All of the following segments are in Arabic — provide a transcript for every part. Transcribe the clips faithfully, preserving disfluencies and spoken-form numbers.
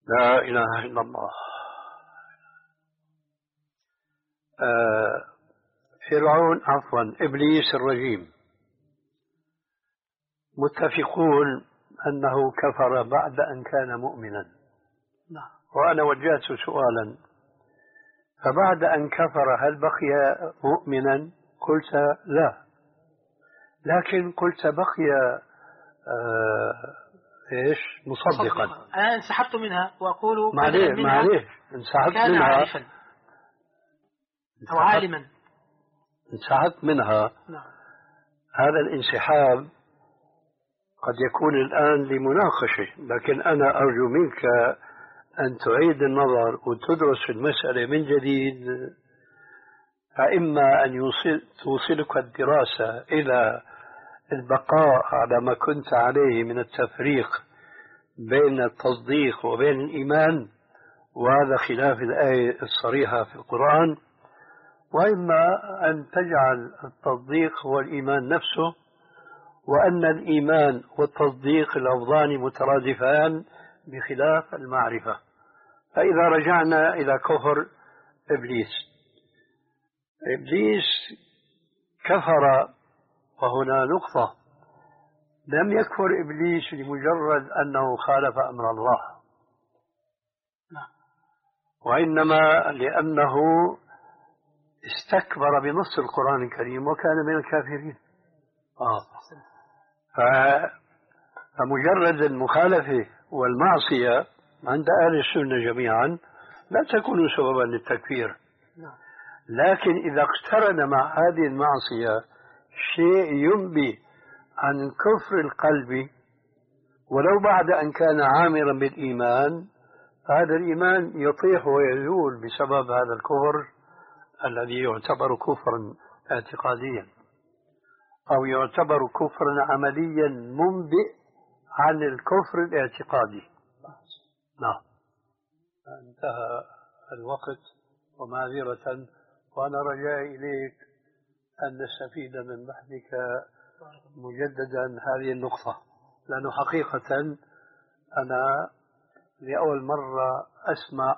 لا إله إلا الله. آه فرعون عفوا إبليس الرجيم متفقون أنه كفر بعد أن كان مؤمنا. نعم. وأنا وجهت سؤالا، فبعد أن كفر هل بقي مؤمنا؟ قلت لا، لكن قلت بقي آه إيش مصدقا. أنا انسحبت منها وأقول معليش معليش انسحبت كان منها عارفا أو عالما. انسحبت منها. نعم. هذا الانسحاب قد يكون الآن لمناقشة، لكن أنا أرجو منك أن تعيد النظر وتدرس المسألة من جديد، فإما أن يوصل توصلك الدراسة إلى البقاء على ما كنت عليه من التفريق بين التصديق وبين الإيمان، وهذا خلاف الآية الصريحة في القرآن، وإما أن تجعل التصديق هو الإيمان نفسه، وأن الإيمان والتصديق لفظان مترادفان بخلاف المعرفة. فإذا رجعنا إلى كفر إبليس، إبليس كفر، وهنا نقطة، لم يكفر إبليس لمجرد أنه خالف أمر الله، وإنما لأنه استكبر بنص القرآن الكريم وكان من الكافرين. آه. فمجرد المخالفة والمعصية عند أهل السنة جميعا لا تكون سببا للتكفير، لكن إذا اقترن مع هذه المعصية شيء ينبي عن كفر القلب ولو بعد أن كان عامرا بالإيمان، هذا الإيمان يطيح ويزول بسبب هذا الكفر الذي يعتبر كفرا اعتقاديا أو يعتبر كفرا عمليا منبئ عن الكفر الاعتقادي. نعم. انتهى الوقت ومعذرة، وأنا رجائي إليك أن نستفيد من بحثك مجددا هذه النقطة، لأنه حقيقة أنا لأول مرة أسمع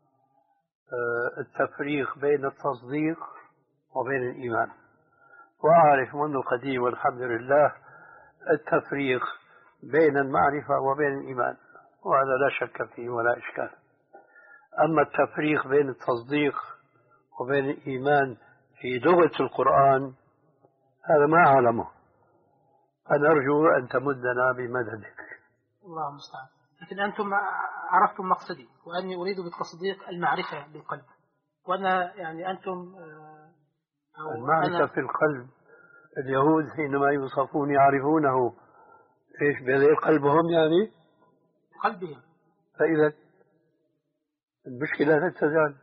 التفريق بين التصديق وبين الإيمان، وأعرف منذ القديم والحمد لله التفريق بين المعرفة وبين الإيمان، وهذا لا شك فيه ولا إشكال. أما التفريق بين التصديق وبين الإيمان في لغة القرآن هذا ما أعلمه، أنا أرجو أن تمدنا بمددك. الله المستعان. لكن أنتم عرفتم مقصدي، وأني أريد بالتصديق المعرفة بالقلب، وأنا يعني أنتم أو المعرفة في القلب. اليهود حينما يوصفون يعرفونه إيش بغير قلبهم، يعني قلبهم. فإذا المشكلة لا تزال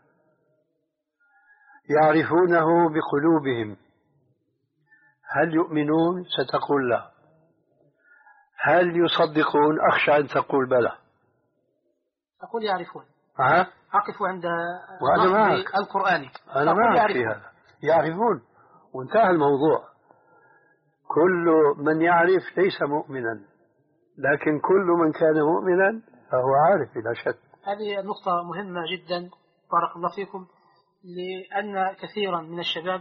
يعرفونه بقلوبهم. هل يؤمنون؟ ستقول لا. هل يصدقون؟ أخشى أن تقول بلى. أقول يعرفون. أه؟ أقف عند وأنا معك القرآني. أنا معك في هذا، يعرفون وانتهى الموضوع. كل من يعرف ليس مؤمنا، لكن كل من كان مؤمنا فهو عارف بلا شك. هذه نقطة مهمة جدا، بارك الله فيكم، لأن كثيرا من الشباب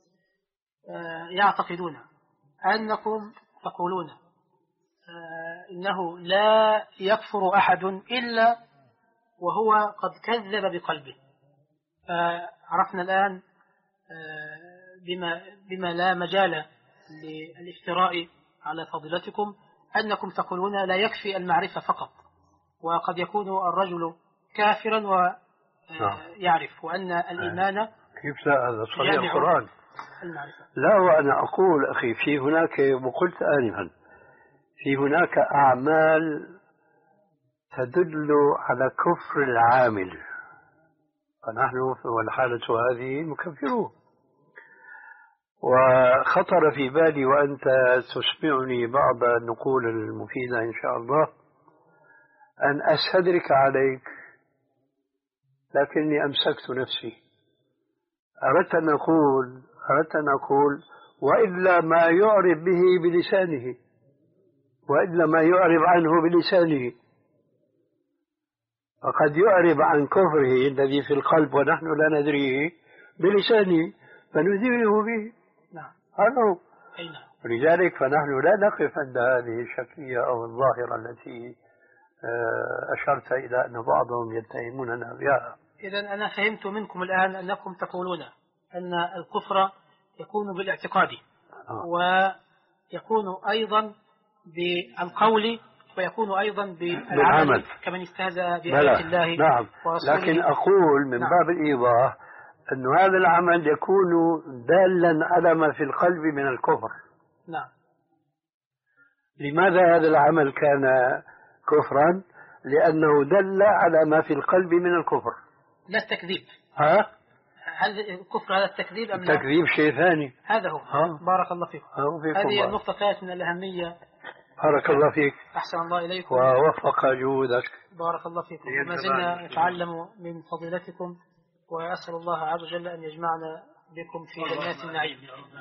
يعتقدون أنكم تقولون إنه لا يكفر أحد إلا وهو قد كذب بقلبه. فعرفنا الآن بما, بما لا مجال للافتراء على فضيلتكم أنكم تقولون لا يكفي المعرفة فقط، وقد يكون الرجل كافرا ويعرف، وأن الإيمان كيف لا؟ هذا صريح القرآن. لا، وأنا أقول أخي في هناك، وقلت آنفا، في هناك أعمال تدل على كفر العامل، فنحن والحالة هذه مكفرون. وخطر في بالي وأنت تسمعني بعض النقول المفيدة إن شاء الله أن أستدرك عليك، لكني أمسكت نفسي. أردت أن أقول أردت أن أقول وإلا ما يعرف به بلسانه، وإلا ما يعرف عنه بلسانه. فقد يعرب عن كفره الذي في القلب ونحن لا ندريه بلسانه فنذيره به. نعم. هذا هو. نعم. ولذلك فنحن لا نقف عند هذه الشكلية أو الظاهرة التي أشرت إلى أن بعضهم يتهموننا بها. إذن أنا فهمت منكم الآن أنكم تقولون أن الكفر يكون بالاعتقاد آه. ويكون أيضا بالقول ويكون أيضا بالعمل كمن استهزأ بآيات الله. نعم. لكن أقول من نعم. باب الإيضاح أن هذا العمل يكون دالا على ما في القلب من الكفر. نعم. لماذا هذا العمل كان كفرا؟ لأنه دل على ما في القلب من الكفر. لا التكذيب. ها؟ هل الكفر هذا التكذيب أم لا؟ التكذيب شيء ثاني. هذا هو. ها؟ بارك الله فيكم. هذه النقطة كانت من الأهمية. بارك الله فيك. أحسن الله إليكم. ووفق جهودك. بارك الله فيكم. ما زلنا نتعلم من فضيلتكم وأسأل الله عز وجل أن يجمعنا بكم في جنات النعيم.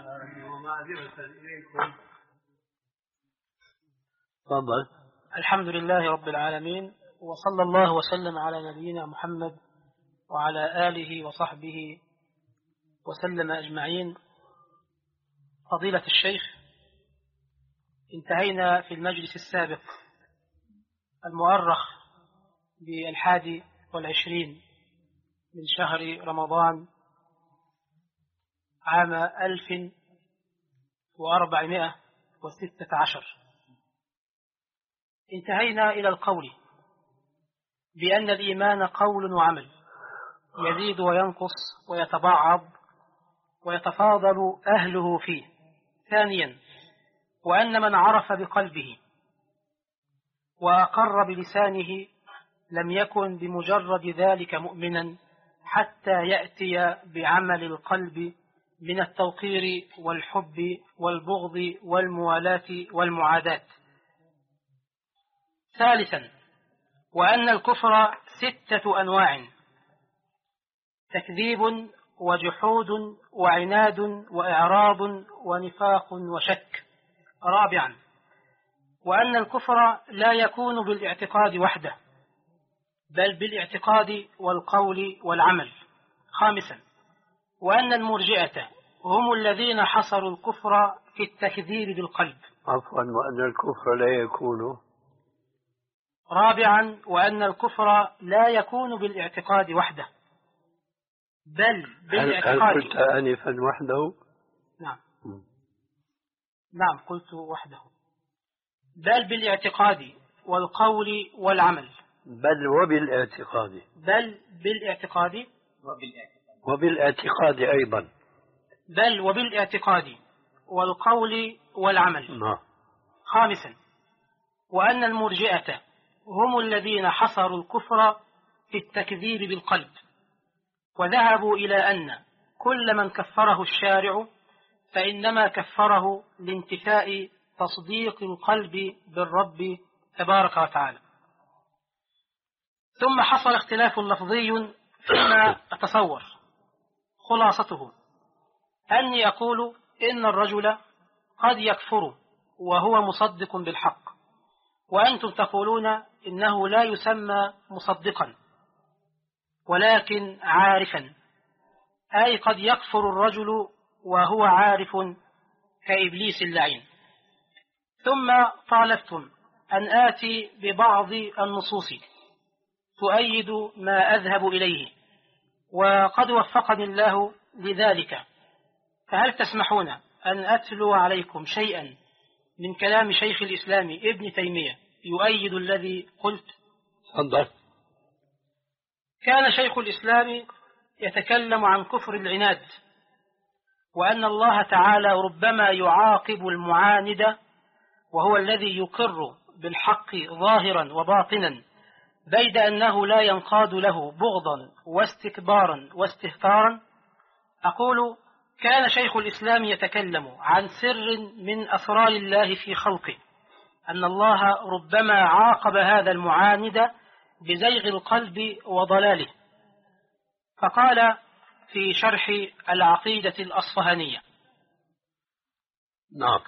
تفضل. الحمد لله رب العالمين وصلى الله وسلم على نبينا محمد وعلى آله وصحبه وسلم أجمعين. فضيلة الشيخ، انتهينا في المجلس السابق المؤرخ بالحادي والعشرين من شهر رمضان عام ألف وأربعمائة وستة عشر. انتهينا إلى القول بأن الإيمان قول وعمل يزيد وينقص ويتبعض ويتفاضل أهله فيه. ثانيا، وأن من عرف بقلبه وأقر بلسانه لم يكن بمجرد ذلك مؤمنا حتى يأتي بعمل القلب من التوقير والحب والبغض والموالاة والمعاداة. ثالثا، وأن الكفر ستة أنواع: تكذيب وجحود وعناد وإعراض ونفاق وشك. رابعا، وأن الكفر لا يكون بالاعتقاد وحده بل بالاعتقاد والقول والعمل. خامسا، وأن المرجئة هم الذين حصروا الكفر في التكذيب بالقلب. عفوا، وأن الكفر لا يكون. رابعا، وأن الكفر لا يكون بالاعتقاد وحده بل بالاعتقاد. هل قلت آنفا وحده؟ نعم. م. نعم قلت وحده. بل بالاعتقاد والقول والعمل. بل وبالاعتقاد. بل بالاعتقاد وبالاعتقاد. وبالاعتقاد أيضا. بل وبالاعتقاد والقول والعمل. نعم. خامسا، وأن المرجئة هم الذين حصروا الكفر في التكذيب بالقلب وذهبوا إلى أن كل من كفره الشارع فإنما كفره لانتفاء تصديق القلب بالرب تبارك وتعالى. ثم حصل اختلاف لفظي فيما أتصور خلاصته أني أقول إن الرجل قد يكفر وهو مصدق بالحق، وأنتم تقولون إنه لا يسمى مصدقا ولكن عارفا، أي قد يكفر الرجل وهو عارف كإبليس اللعين. ثم طالبتم أن آتي ببعض النصوص تؤيد ما أذهب إليه، وقد وفقني الله لذلك، فهل تسمحون أن أتلو عليكم شيئا من كلام شيخ الإسلام ابن تيمية يؤيد الذي قلت؟ تفضل. كان شيخ الإسلام يتكلم عن كفر العناد، وأن الله تعالى ربما يعاقب المعاند وهو الذي يقر بالحق ظاهرا وباطنا بيد أنه لا ينقاد له بغضا واستكبارا واستهتارا. أقول كان شيخ الإسلام يتكلم عن سر من أسرار الله في خلقه، أن الله ربما عاقب هذا المعاند بزيغ القلب وضلاله. فقال في شرح العقيدة الأصفهانية، نعم،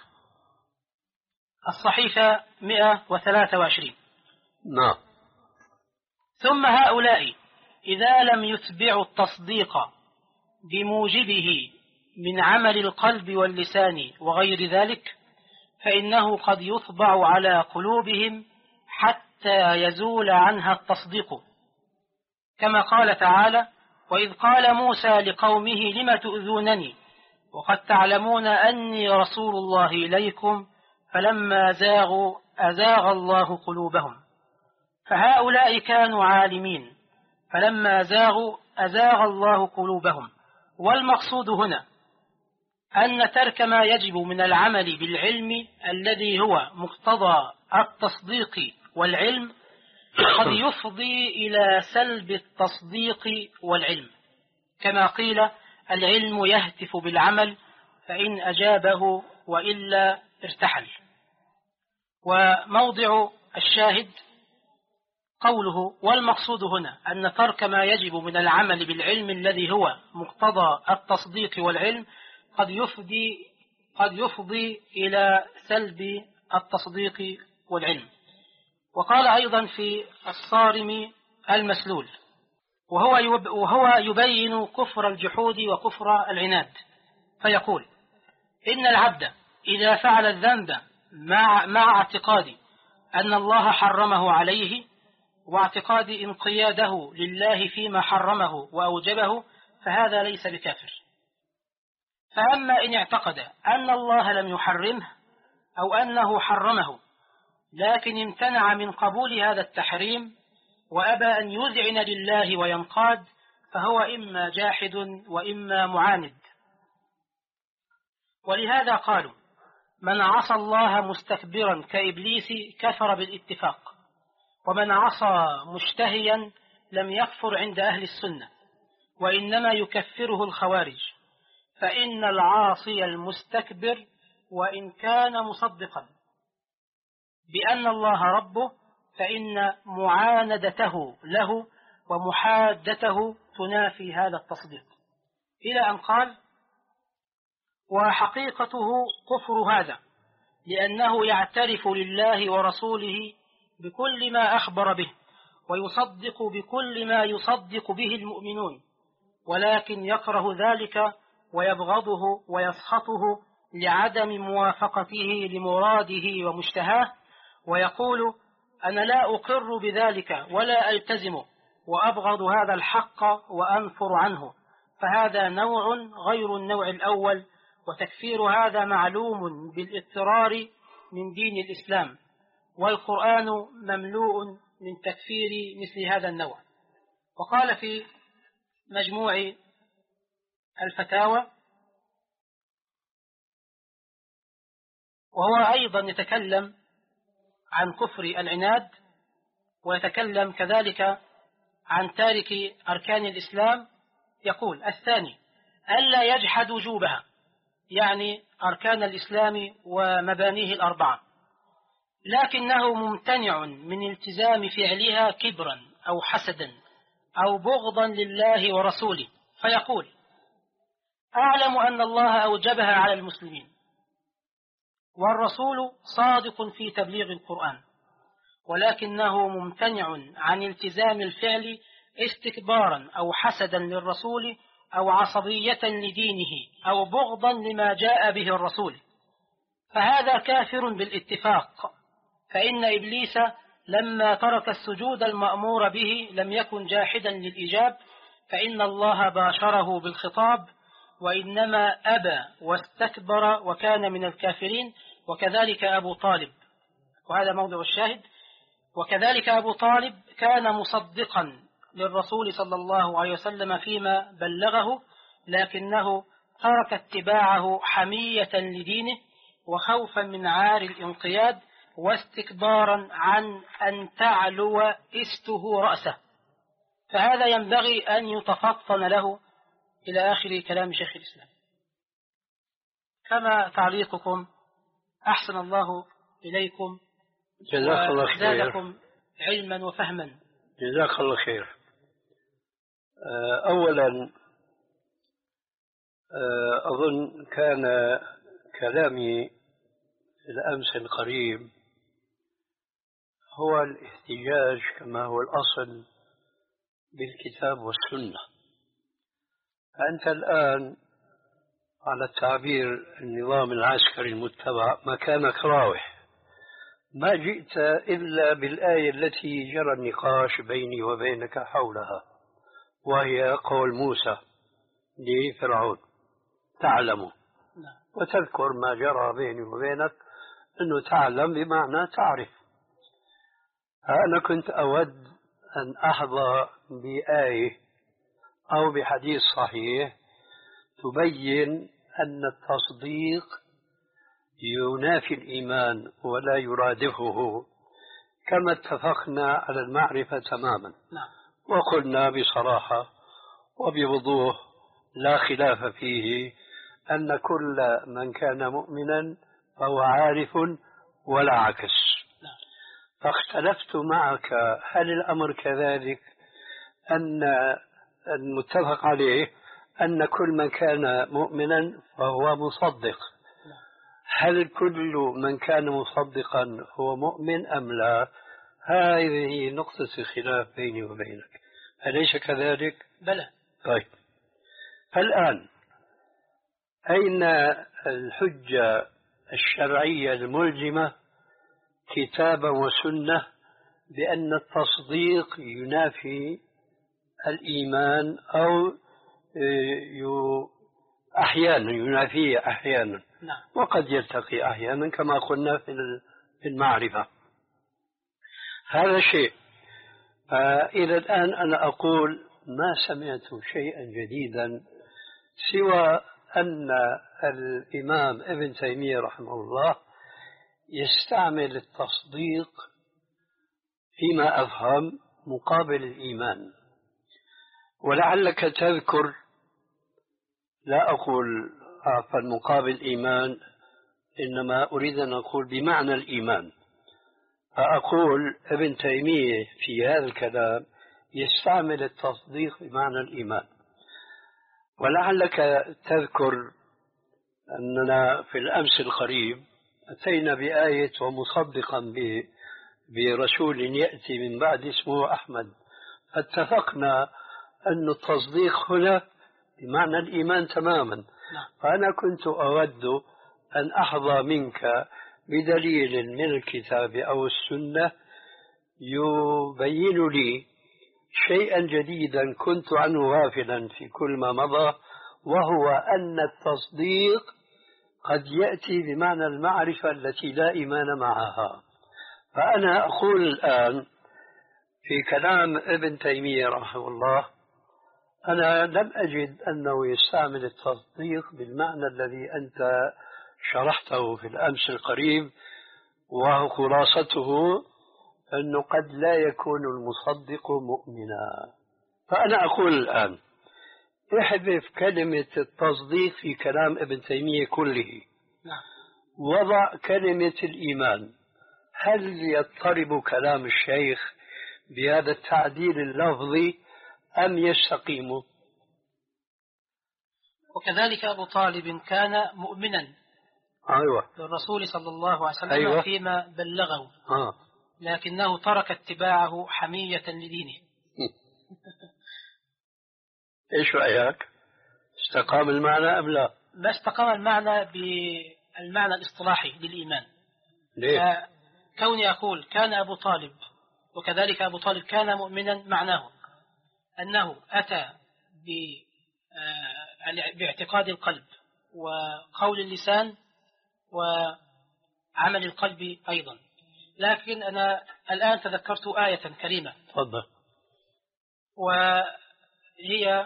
الصحيفة مئة وثلاثة وعشرين، نعم، ثم هؤلاء إذا لم يتبعوا التصديق بموجبه من عمل القلب واللسان وغير ذلك فإنه قد يطبع على قلوبهم حتى يزول عنها التصديق، كما قال تعالى: وإذ قال موسى لقومه لم تؤذونني وقد تعلمون أني رسول الله إليكم فلما زاغوا أزاغ الله قلوبهم. فهؤلاء كانوا عالمين فلما زاغوا أزاغ الله قلوبهم. والمقصود هنا أن ترك ما يجب من العمل بالعلم الذي هو مقتضى التصديق والعلم قد يفضي إلى سلب التصديق والعلم، كما قيل: العلم يهتف بالعمل فإن أجابه وإلا ارتحل. وموضع الشاهد قوله: والمقصود هنا أن ترك ما يجب من العمل بالعلم الذي هو مقتضى التصديق والعلم قد يفضي قد يفضي إلى سلب التصديق والعلم. وقال أيضا في الصارم المسلول وهو وهو يبين كفر الجحود وكفر العناد، فيقول: إن العبد إذا فعل الذنب مع, مع اعتقاد أن الله حرمه عليه واعتقاد انقياده لله فيما حرمه وأوجبه فهذا ليس بكافر. فأما إن اعتقد أن الله لم يحرمه أو أنه حرمه لكن امتنع من قبول هذا التحريم وأبى أن يذعن لله وينقاد فهو إما جاحد وإما معاند. ولهذا قالوا: من عصى الله مستكبرا كإبليس كفر بالاتفاق، ومن عصى مشتهيا لم يكفر عند أهل السنة، وإنما يكفره الخوارج، فإن العاصي المستكبر وإن كان مصدقا بأن الله ربه فإن معاندته له ومحادته تنافي هذا التصديق، إلى أن قال: وحقيقته كفر هذا لأنه يعترف لله ورسوله بكل ما أخبر به ويصدق بكل ما يصدق به المؤمنون، ولكن يكره ذلك ويبغضه ويسخطه لعدم موافقته لمراده ومشتهاه، ويقول: أنا لا أقر بذلك ولا ألتزمه وأبغض هذا الحق وأنفر عنه. فهذا نوع غير النوع الأول، وتكفير هذا معلوم بالاضطرار من دين الإسلام، والقرآن مملوء من تكفير مثل هذا النوع. وقال في مجموع الفتاوى، وهو أيضا يتكلم عن كفر العناد ويتكلم كذلك عن تارك أركان الإسلام، يقول: الثاني ألا يجحد وجوبها، يعني أركان الإسلام ومبانيه الأربعة، لكنه ممتنع من التزام فعلها كبرا أو حسدا أو بغضا لله ورسوله، فيقول: أعلم أن الله أوجبها على المسلمين والرسول صادق في تبليغ القرآن، ولكنه ممتنع عن التزام الفعل استكبارا أو حسدا للرسول أو عصبية لدينه أو بغضا لما جاء به الرسول، فهذا كافر بالاتفاق. فإن إبليس لما ترك السجود المأمور به لم يكن جاحدا للإجاب، فإن الله باشره بالخطاب، وإنما أبى واستكبر وكان من الكافرين. وكذلك أبو طالب، وهذا موضع الشاهد، وكذلك أبو طالب كان مصدقا للرسول صلى الله عليه وسلم فيما بلغه، لكنه ترك اتباعه حمية لدينه وخوفا من عار الانقياد واستكبارا عن أن تعلو إسته رأسه، فهذا ينبغي أن يتفطن له، إلى آخر كلام شيخ الإسلام. فما تعليقكم؟ أحسن الله إليكم جزاك الله خير، وزادكم علما وفهما. جزاك الله خير. أولا أظن كان كلامي الأمس القريب هو الاحتجاج كما هو الأصل بالكتاب والسنة. فأنت الآن على التعبير النظام العسكري المتبع مكانك راوح، ما جئت إلا بالآية التي جرى النقاش بيني وبينك حولها، وهي قول موسى لفرعون تعلم، وتذكر ما جرى بيني وبينك، أنه تعلم بمعنى تعرف. أنا كنت أود أن أحظى بآية أو بحديث صحيح تبين أن التصديق ينافي الإيمان ولا يرادفه، كما اتفقنا على المعرفة تماما. وقلنا بصراحة وبوضوح لا خلاف فيه أن كل من كان مؤمنا فهو عارف ولا عكس. فاختلفت معك هل الأمر كذلك أن المتفق عليه أن كل من كان مؤمنا فهو مصدق، هل كل من كان مصدقا هو مؤمن أم لا؟ هذه نقطة الخلاف بيني وبينك، أليس كذلك؟ بلى. طيب، فالآن أين الحجة الشرعية الملزمة كتابا وسنة بأن التصديق ينافي الإيمان أو أحيانا ينافيه أحيانا، وقد يلتقي أحيانا كما قلنا في المعرفة؟ هذا شيء. إلى الآن أنا أقول ما سمعت شيئا جديدا سوى أن الإمام ابن تيمية رحمه الله يستعمل التصديق فيما أفهم مقابل الإيمان. ولعلك تذكر، لا أقول عفوا مقابل الإيمان، إنما أريد أن أقول بمعنى الإيمان. فأقول ابن تيمية في هذا الكلام يستعمل التصديق بمعنى الإيمان. ولعلك تذكر أننا في الأمس القريب أتينا بآية ومصدقا برسول يأتي من بعد اسمه أحمد، فاتفقنا أن التصديق هنا بمعنى الإيمان تماما. فأنا كنت أود أن أحظى منك بدليل من الكتاب أو السنة يبين لي شيئا جديدا كنت عنه غافلا في كل ما مضى، وهو أن التصديق قد يأتي بمعنى المعرفة التي لا إيمان معها. فأنا أقول الآن في كلام ابن تيمية رحمه الله أنا لم أجد أنه يستعمل التصديق بالمعنى الذي أنت شرحته في الأمس القريب، وخلاصته أنه قد لا يكون المصدق مؤمنا. فأنا أقول الآن احذف كلمة التصديق في كلام ابن تيمية كله، وضع كلمة الإيمان. هل يضطرب كلام الشيخ بهذا التعديل اللفظي أم يستقيم؟ وكذلك أبو طالب كان مؤمنا أيوة. للرسول صلى الله عليه وسلم أيوة. فيما بلغه، آه. لكنه ترك اتباعه حمية لدينه. إيش رأيك؟ استقام المعنى أم لا؟ ما استقام المعنى بالمعنى الاصطلاحي للإيمان. ليه؟ كوني أقول كان أبو طالب وكذلك أبو طالب كان مؤمنا، معناه أنه أتى باعتقاد القلب وقول اللسان وعمل القلب أيضا. لكن أنا الآن تذكرت آية كريمة تفضل، وهي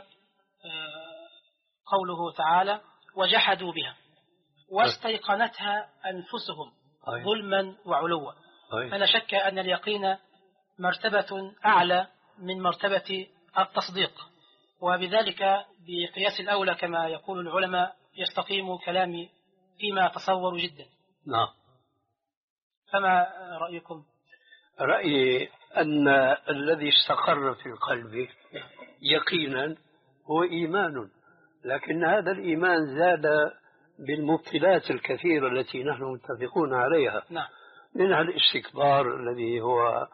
قوله تعالى وجحدوا بها واستيقنتها أنفسهم ظلما وعلوا. فلا شك أن اليقين مرتبة أعلى من مرتبة التصديق، وبذلك بقياس الأولى كما يقول العلماء يستقيم كلامي فيما أتصور جدا. نعم. فما رأيكم؟ رأيي أن الذي استقر في القلب يقينا هو إيمان، لكن هذا الإيمان زاد بالمبتلات الكثيرة التي نحن متفقون عليها. نعم. منها الاستكبار الذي هو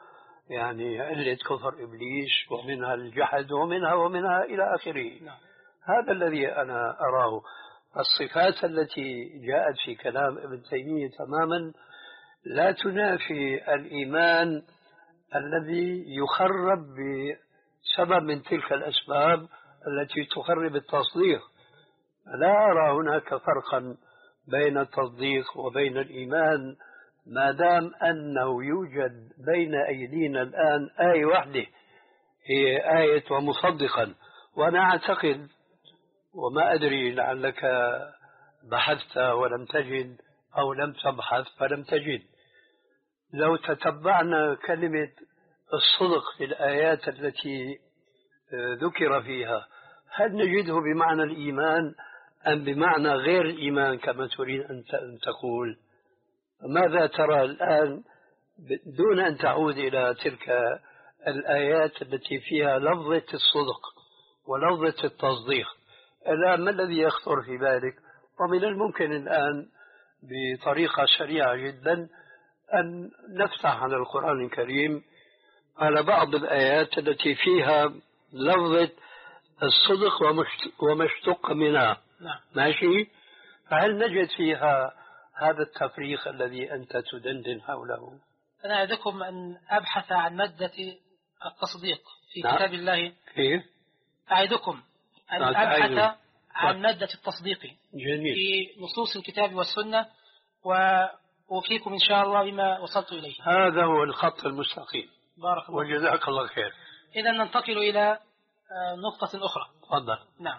يعني علة كفر إبليس ومنها الجحد ومنها ومنها إلى آخره. نعم. هذا الذي أنا أراه. الصفات التي جاءت في كلام ابن تيمية تماما لا تنافي الإيمان الذي يخرب بسبب من تلك الأسباب التي تخرب التصديق. لا أرى هناك فرقا بين التصديق وبين الإيمان ما دام أنه يوجد بين أيدينا الآن آية واحدة هي آية ومصدقا. وأنا أعتقد وما أدري لعلك بحثت ولم تجد أو لم تبحث فلم تجد، لو تتبعنا كلمة الصدق في الآيات التي ذكر فيها هل نجده بمعنى الإيمان أم بمعنى غير الإيمان كما تريد أن تقول؟ ماذا ترى الآن دون أن تعود إلى تلك الآيات التي فيها لفظة الصدق ولفظة التصديق؟ الآن ما الذي يخطر في بالك؟ ومن الممكن الآن بطريقة سريعة جدا أن نفتح على القرآن الكريم على بعض الآيات التي فيها لفظة الصدق وما اشتق منها. نعم. ماشي؟ فهل نجد فيها هذا التفريق الذي أنت تدندن حوله؟ أنا أعدكم أن أبحث عن مادة التصديق في نعم. كتاب الله. كيف؟ أعدكم أن نعم. أبحث أعيد. عن مادة التصديق جميل. في نصوص الكتاب والسنة وأوفيكم إن شاء الله بما وصلت إليه. هذا هو الخط المستقيم. بارك الله. وجزاك الله خير. إذا ننتقل إلى نقطة أخرى. تفضل. نعم.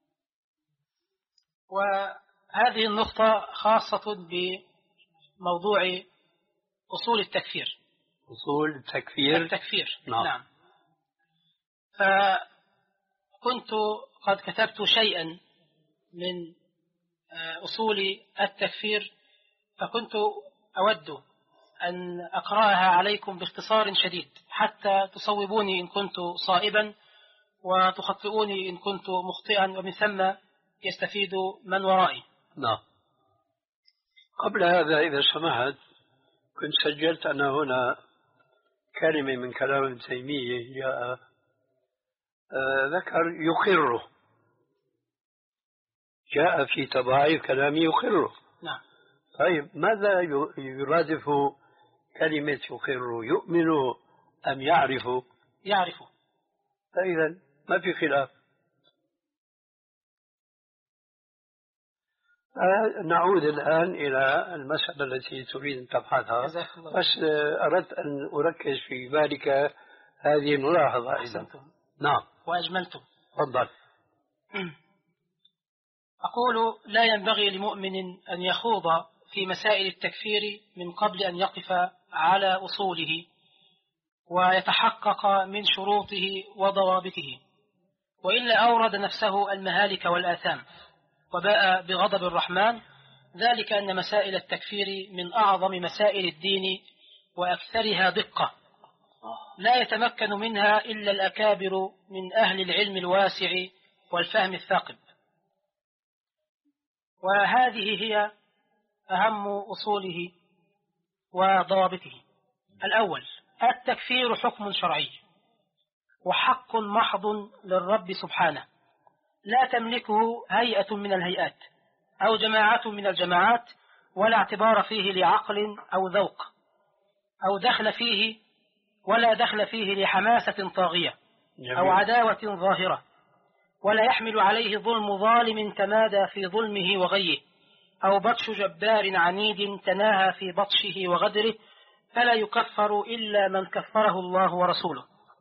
وهذه النقطة خاصة بموضوع أصول التكفير. أصول التكفير. التكفير. نعم. نعم. فكنت قد كتبت شيئا من أصول التكفير فكنت أود أن أقرأها عليكم باختصار شديد حتى تصوبوني إن كنت صائبا وتخطئوني إن كنت مخطئا ومن ثم يستفيد من ورائي. نعم. قبل هذا إذا سمحت كنت سجلت أن هنا كلمة من كلام ابن تيمية جاء آه ذكر يقره، جاء في تضاعيف كلامه يقره. نعم. طيب ماذا يرادف كلمة يقر؟ يؤمن أم يعرف؟ يعرف. فإذا ما في خلاف. نعود الآن إلى المسألة التي تريد أن تبحثها، بس أردت أن أركز في ذلك هذه الملاحظة. أحسنتم. نعم. وأجملتم. تفضل. أقول لا ينبغي لمؤمن أن يخوض في مسائل التكفير من قبل أن يقف على أصوله ويتحقق من شروطه وضوابطه، وإلا أورد نفسه المهالك والآثام وباء بغضب الرحمن. ذلك أن مسائل التكفير من أعظم مسائل الدين وأكثرها دقة، لا يتمكن منها إلا الأكابر من أهل العلم الواسع والفهم الثاقب. وهذه هي أهم أصوله وضوابطه. الأول: التكفير حكم شرعي وحق محض للرب سبحانه، لا تملكه هيئة من الهيئات أو جماعة من الجماعات، ولا اعتبار فيه لعقل أو ذوق أو دخل فيه ولا دخل فيه لحماسة طاغية أو عداوة ظاهرة، ولا يحمل عليه ظلم ظالم تمادى في ظلمه وغيه أو بطش جبار عنيد تناهى في بطشه وغدره، فلا يكفر إلا من كفره الله ورسوله.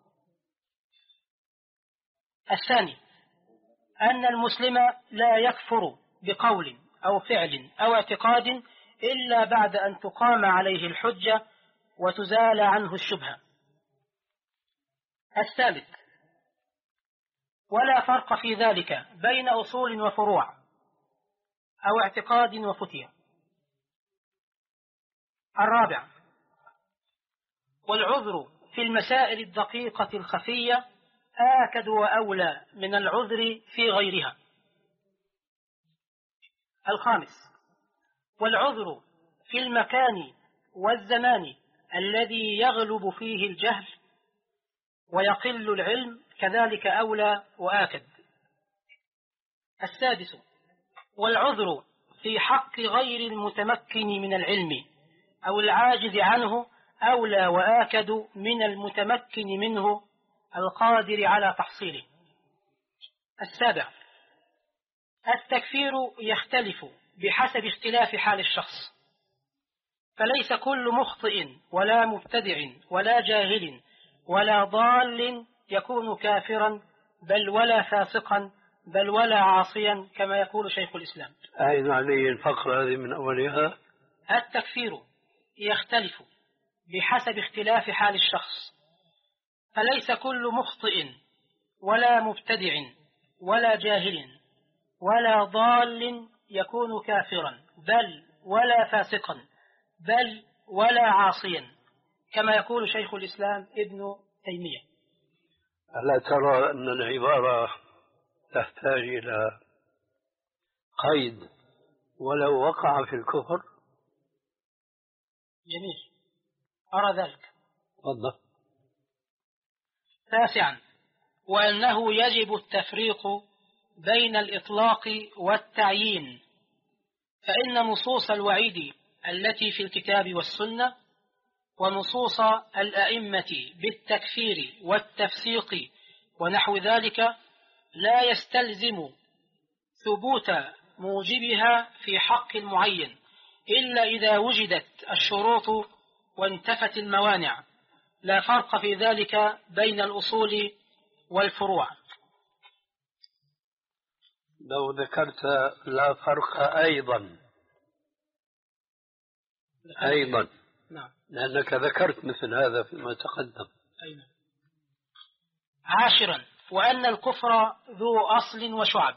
الثاني: أن المسلم لا يكفر بقول أو فعل أو اعتقاد إلا بعد أن تقام عليه الحجة وتزال عنه الشبهة. الثالث: ولا فرق في ذلك بين أصول وفروع أو اعتقاد وفتية. الرابع: والعذر في المسائل الدقيقة الخفية آكد وأولى من العذر في غيرها. الخامس: والعذر في المكان والزمان الذي يغلب فيه الجهل ويقل العلم كذلك أولى وآكد. السادس: والعذر في حق غير المتمكن من العلم أو العاجز عنه أولى وآكد من المتمكن منه القادر على تحصيله. السابع: التكفير يختلف بحسب اختلاف حال الشخص، فليس كل مخطئ ولا مبتدع ولا جاهل ولا ضال يكون كافرا، بل ولا فاسقا، بل ولا عاصيا، كما يقول شيخ الإسلام. أين علي الفقرة هذه من أولها؟ التكفير يختلف بحسب اختلاف حال الشخص، فليس كل مخطئ ولا مبتدع ولا جاهل ولا ضال يكون كافرا، بل ولا فاسقا، بل ولا عاصيا، كما يقول شيخ الإسلام ابن تيمية. ألا ترى أن العبارة تحتاج إلى قيد ولو وقع في الكفر؟ جميل، أرى ذلك. تفضل. تاسعا: وأنه يجب التفريق بين الإطلاق والتعيين، فإن نصوص الوعيد التي في الكتاب والسنة ونصوص الأئمة بالتكفير والتفسيق ونحو ذلك لا يستلزم ثبوت موجبها في حق المعين إلا إذا وجدت الشروط وانتفت الموانع، لا فرق في ذلك بين الأصول والفروع. لو ذكرت لا فرق أيضا أيضا نعم، لأنك ذكرت مثل هذا فيما تقدم. أيضا. عاشرا: وأن الكفر ذو أصل وشعب.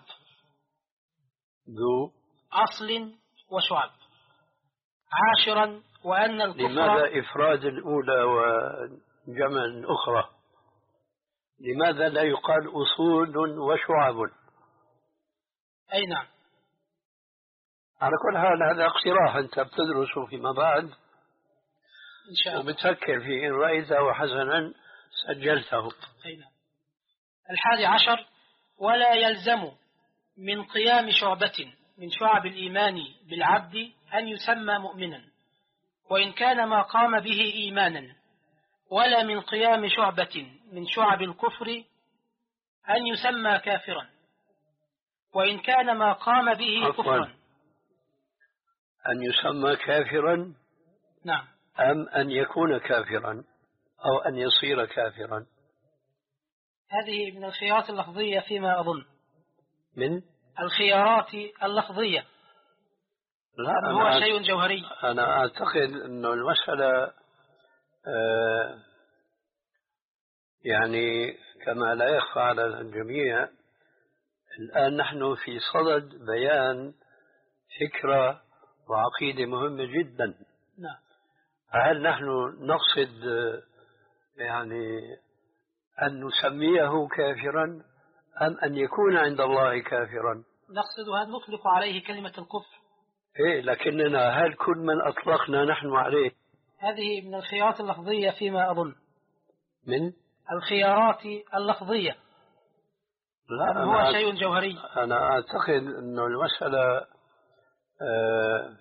ذو أصل وشعب. عاشرا: وأن الكفر. لماذا إفراد الأولى وجمع الأخرى؟ لماذا لا يقال أصول وشعب؟ أي نعم. على كل حال هذا اقتراح أنت بتدرسه فيما بعد إن شاء الله، وبتفكر فيه، إن رأيته حسنا سجلته. أي نعم. الحادي عشر: ولا يلزم من قيام شعبة من شعب الإيمان بالعبد أن يسمى مؤمنا وإن كان ما قام به إيمانا، ولا من قيام شعبة من شعب الكفر أن يسمى كافرا وإن كان ما قام به كفرا. أن يسمى كافرا؟ نعم. أم أن يكون كافرا أو أن يصير كافرا؟ هذه من الخيارات اللفظية فيما أظن. من الخيارات اللفظية. لا، هو شيء جوهري. أنا أعتقد أنه المسألة آه يعني كما لا يخفى على الجميع، الآن نحن في صدد بيان فكرة وعقيدة مهمة جدا. نعم. هل نحن نقصد يعني أن نسميه كافرا أم أن يكون عند الله كافرا؟ نقصد هل نطلق عليه كلمة الكفر؟ إيه، لكننا هل كل من أطلقنا نحن عليه؟ هذه من الخيارات اللفظية فيما أظن. من الخيارات اللفظية. لا، هو شيء جوهري. أنا أعتقد أنه المسألة آه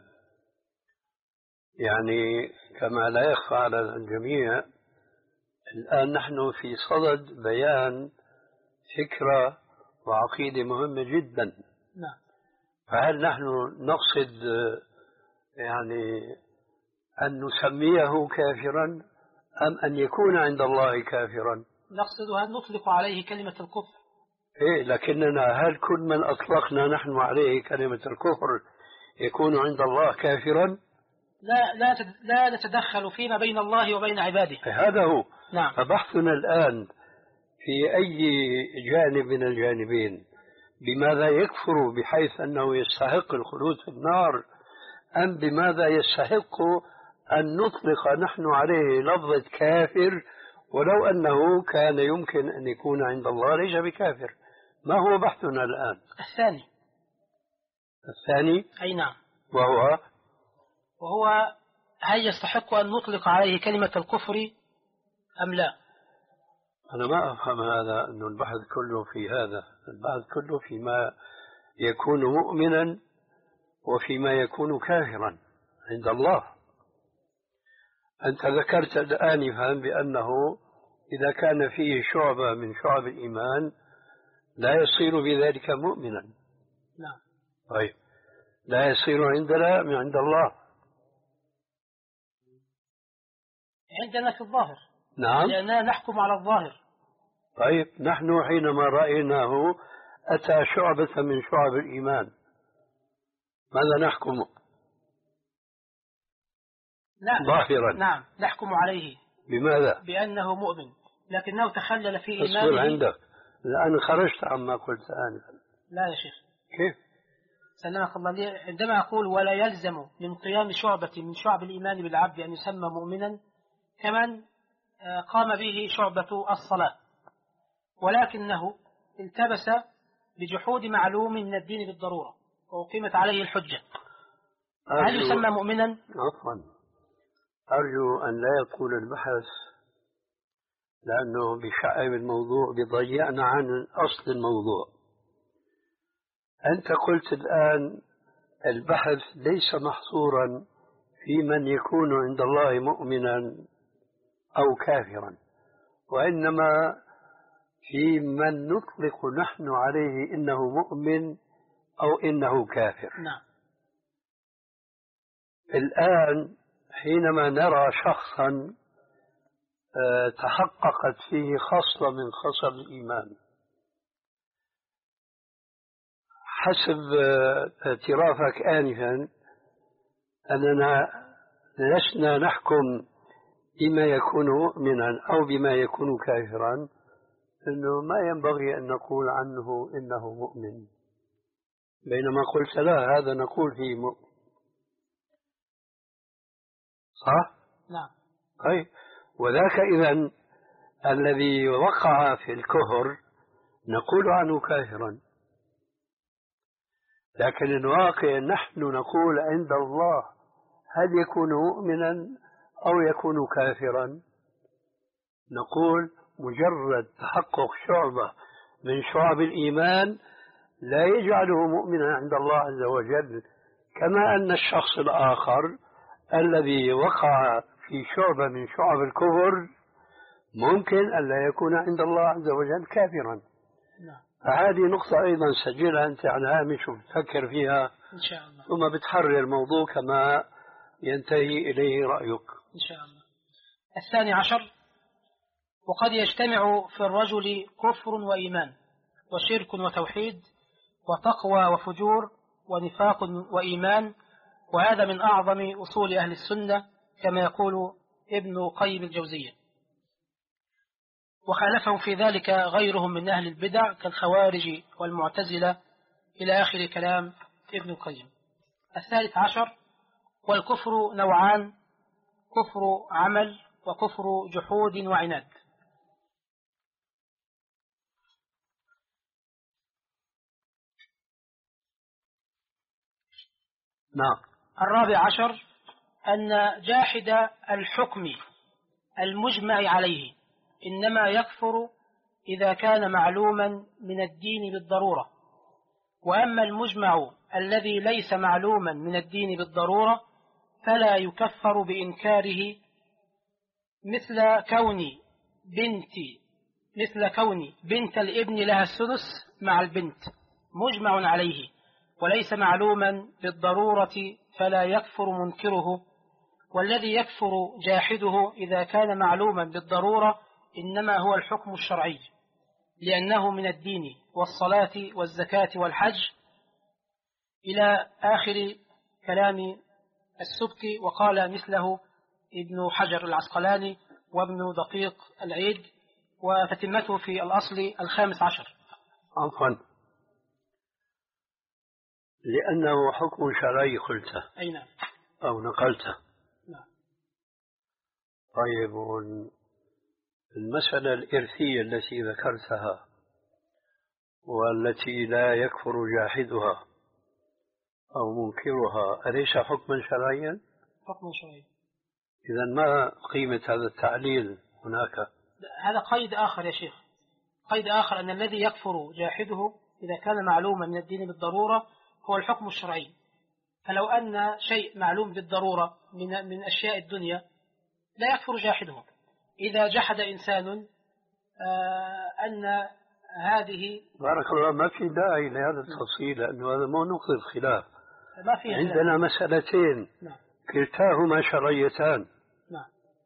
يعني كما لا يخفى على الجميع، الآن نحن في صدد بيان فكرة وعقيدة مهمة جدا. نعم. فهل نحن نقصد يعني أن نسميه كافرا أم أن يكون عند الله كافرا؟ نقصد هل نطلق عليه كلمة الكفر؟ إيه، لكننا هل كل من أطلقنا نحن عليه كلمة الكفر يكون عند الله كافرا؟ لا لا لا نتدخل فيما بين الله وبين عباده. هذا هو. نعم. فبحثنا الآن في أي جانب من الجانبين، بماذا يكفر بحيث أنه يستحق الخلود في النار، أم بماذا يستحق أن نطلق نحن عليه لفظة كافر ولو أنه كان يمكن أن يكون عند الله ليس بكافر؟ ما هو بحثنا الآن؟ الثاني. الثاني؟ أي نعم. وهو وهو هل يستحق أن نطلق عليه كلمة الكفر أم لا؟ أنا ما أفهم هذا، أنه البحث كله في هذا، البحث كله فيما يكون مؤمنا وفيما يكون كافرا عند الله. أنت ذكرت آنفا بأنه إذا كان فيه شعبة من شعب الإيمان لا يصير بذلك مؤمنا. نعم. طيب لا يصير عندنا من عند الله؟ عندنا في الظاهر. نعم، لأننا نحكم على الظاهر. طيب نحن حينما رأيناه أتى شعبة من شعب الإيمان ماذا نحكم؟ لا. ظاهرا. نعم نحكم عليه. بماذا؟ بأنه مؤمن، لكنه تخلل في اصبر إيمانه. عندك، الآن خرجت عما قلت آنفا. لا يا شيخ. كيف؟ سلمك الله لي، عندما أقول ولا يلزم من قيام شعبة من شعب الإيمان بالعبد أن يسمى مؤمنا، كمن قام به شعبة الصلاة، ولكنه التبس بجحود معلوم من الدين بالضرورة وأقيمت عليه الحجة، هل يسمى مؤمنا؟ عفوا، أرجو أن لا يطول البحث لأنه بشعب الموضوع بيضيعنا عن أصل الموضوع. أنت قلت الآن البحث ليس محصورا في من يكون عند الله مؤمنا أو كافرا، وإنما في من نطلق نحن عليه إنه مؤمن أو إنه كافر. نعم. الآن حينما نرى شخصا تحققت فيه خصلة من خصال الإيمان حسب اعترافك آنفا أننا لسنا نحكم بما يكون مؤمنا أو بما يكون كافرا، أنه ما ينبغي أن نقول عنه إنه مؤمن، بينما قلت لا، هذا نقول فيه مؤمن. صح؟ نعم. طيب، وذاك إذن الذي وقع في الكفر نقول عنه كافرا، لكن الواقع نحن نقول عند الله هل يكون مؤمنا أو يكون كافرا؟ نقول مجرد تحقق شعبة من شعب الإيمان لا يجعله مؤمنا عند الله عز وجل، كما أن الشخص الآخر الذي وقع في شعبة من شعب الكفر ممكن أن لا يكون عند الله عز وجل كافرا. فهذه نقطة أيضا سجلها أنت على هامش وتفكر فيها إن شاء الله، ثم بتحرر الموضوع كما ينتهي إليه رأيك إن شاء الله. الثاني عشر: وقد يجتمع في الرجل كفر وإيمان وشرك وتوحيد وتقوى وفجور ونفاق وإيمان، وهذا من أعظم أصول أهل السنة كما يقول ابن قيم الجوزية، وخالفهم في ذلك غيرهم من أهل البدع كالخوارج والمعتزلة إلى آخر كلام ابن القيم. الثالث عشر: والكفر نوعان: كفر عمل وكفر جحود وعناد. نعم. الرابع عشر: أن جاحد الحكم المجمع عليه إنما يكفر إذا كان معلوما من الدين بالضرورة، وأما المجمع الذي ليس معلوما من الدين بالضرورة فلا يكفر بإنكاره، مثل كون بنت مثل كون بنت الابن لها السدس مع البنت مجمع عليه وليس معلوما بالضرورة فلا يكفر منكره، والذي يكفر جاحده إذا كان معلوما بالضرورة إنما هو الحكم الشرعي، لأنه من الدين والصلاة والزكاة والحج إلى آخر كلام السبكي. وقال مثله ابن حجر العسقلاني وابن دقيق العيد، وتتمته في الأصل الخامس عشر. عفوا، لأنه حكم شرعي قلته. أي نعم. أو نقلته. نعم. طيب، المسألة الإرثية التي ذكرتها والتي لا يكفر جاحدها أو منكرها أليس حكما شرعيا؟ حكم شرعي. إذا ما قيمة هذا التعليل هناك؟ هذا قيد آخر يا شيخ، قيد آخر أن الذي يكفر جاحده إذا كان معلوما من الدين بالضرورة هو الحكم الشرعي. فلو أن شيء معلوم بالضرورة من من أشياء الدنيا لا يكفر جاحده. إذا جحد إنسان آه أن هذه، بارك الله، ما في داعي لهذا التفصيل لأنه هذا مو نقطة خلاف. ما في عندنا خلاف. مسألتين نعم. كلتاهما شرعيتان. نعم.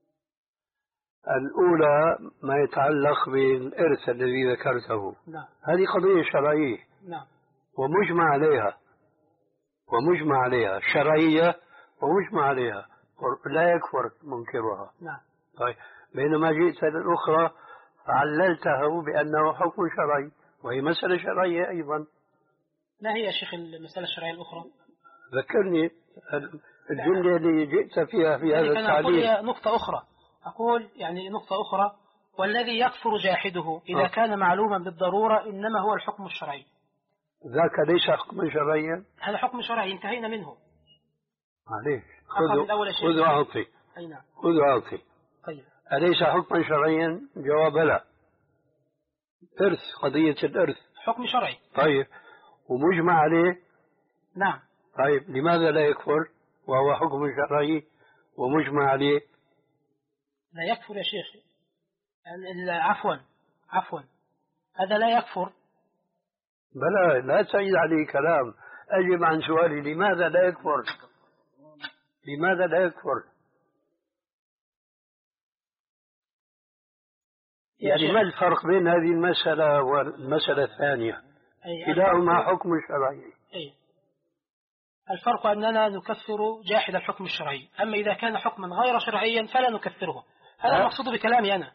الأولى ما يتعلق بالإرث الذي ذكرته. نعم. هذه قضية شرعية. نعم. ومجمع عليها ومجمع عليها شرعية ومجمع عليها لا يكفر منكرها. نعم. طيب بينما جئت للأخرى فعللته بأنه حكم شرعي وهي مسألة شرعية أيضا. ما هي يا شيخ المسألة الشرعية الأخرى؟ ذكرني الجملة اللي جئت فيها في هذا التعليل. أقول نقطة أخرى، أقول يعني نقطة أخرى، والذي يكفر جاحده إذا أه. كان معلوما بالضرورة إنما هو الحكم الشرعي. ذاك ليس حكما شرعيا؟ هذا حكم شرعي انتهينا منه. عليك خذ أعطي. أي نعم. خذ أعطي. طيب. أليس حكما شرعيا؟ جواب لا. إرث، قضية الإرث حكم شرعي. طيب ومجمع عليه. نعم. طيب لماذا لا يكفر وهو حكم شرعي ومجمع عليه؟ لا يكفر يا شيخ، عفوا عفوا هذا لا يكفر. بلى لا تعيد عليه كلام، أجب عن سؤالي لماذا لا يكفر؟ لماذا لا يكفر؟ يعني ما الفرق بين هذه المسألة والمسألة الثانية؟ كلاهما حكم شرعي. أي. الفرق أننا نكفر جاحد الحكم الشرعي، أما إذا كان حكما غير شرعيا فلا نكفره. هذا المقصود بكلامي أنا.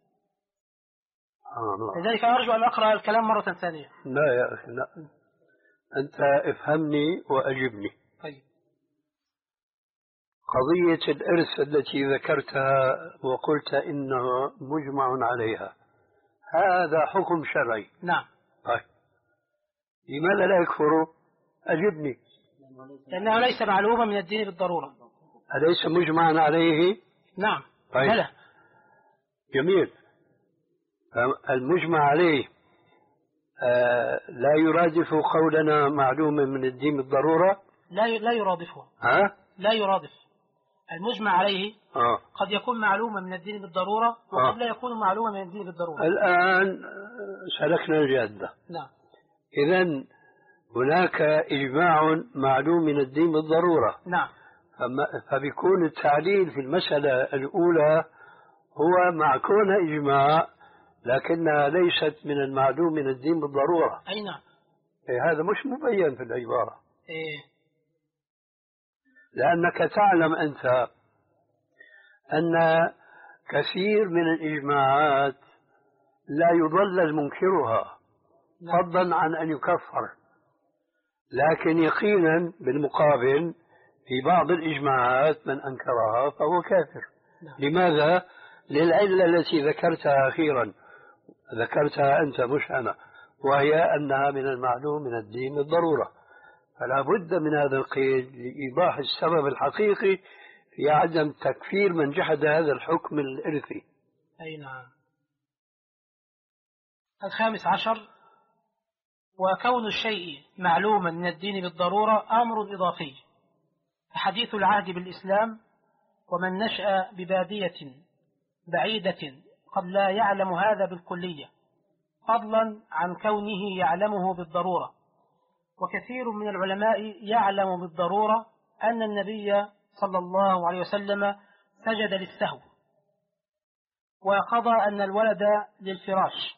آه لذلك أرجو أن أقرأ الكلام مرة ثانية. لا يا أخي لا، أنت افهمني وأجبني. طيب. قضية الإرث التي ذكرتها وقلت إنه مجمع عليها هذا حكم شرعي. نعم. طيب لماذا لا يكفر؟ أجبني. لأنه ليس معلوما من الدين بالضرورة. أليس مجمعا عليه؟ نعم. طيب. هلا. جميل. المجمع عليه آه لا يرادف قولنا معلوم من الدين بالضرورة؟ لا لا يرادفه. ها؟ لا يرادف. المجمع عليه آه. قد يكون معلوما من الدين بالضرورة وقد آه. لا يكون معلوما من الدين بالضرورة. الآن سلكنا الجادة. نعم. إذن هناك إجماع معلوم من الدين بالضرورة. نعم. فبيكون التعليل في المسألة الأولى هو مع كون إجماع لكنها ليست من المعلوم من الدين بالضرورة. أي نعم. إيه هذا مش مبين في العبارة. إيه. لأنك تعلم أنت أن كثير من الإجماعات لا يضلل منكرها فضلا عن أن يكفر، لكن يقينا بالمقابل في بعض الإجماعات من أنكرها فهو كافر. نعم. لماذا؟ للعلة التي ذكرتها أخيرا، ذكرتها أنت مش أنا، وهي أنها من المعلوم من الدين بالضرورة. فلا بد من هذا القيد لإيضاح السبب الحقيقي في عدم تكفير من جحد هذا الحكم الإرثي. أي نعم. الخامس عشر، وكون الشيء معلوما من الدين بالضرورة أمر إضافي، حديث العهد بالإسلام، ومن نشأ ببادية بعيدة قد لا يعلم هذا بالكلية فضلا عن كونه يعلمه بالضرورة. وكثير من العلماء يعلم بالضرورة أن النبي صلى الله عليه وسلم سجد للسهو وقضى أن الولد للفراش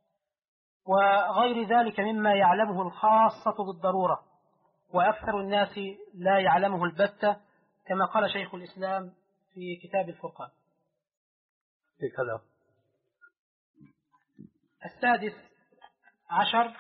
وغير ذلك مما يعلمه الخاصة بالضرورة، وأكثر الناس لا يعلمه البتة كما قال شيخ الإسلام في كتاب الفرقان. في كلام. السادس عشر،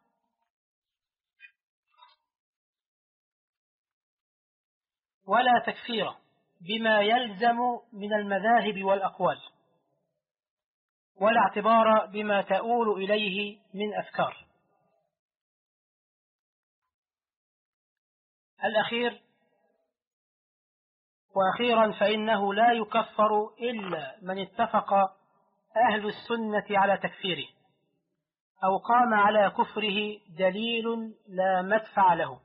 ولا تكفير بما يلزم من المذاهب والأقوال، ولا اعتبار بما تؤول إليه من أفكار. الأخير وأخيرا، فإنه لا يكفر إلا من اتفق أهل السنة على تكفيره أو قام على كفره دليل لا مدفع له.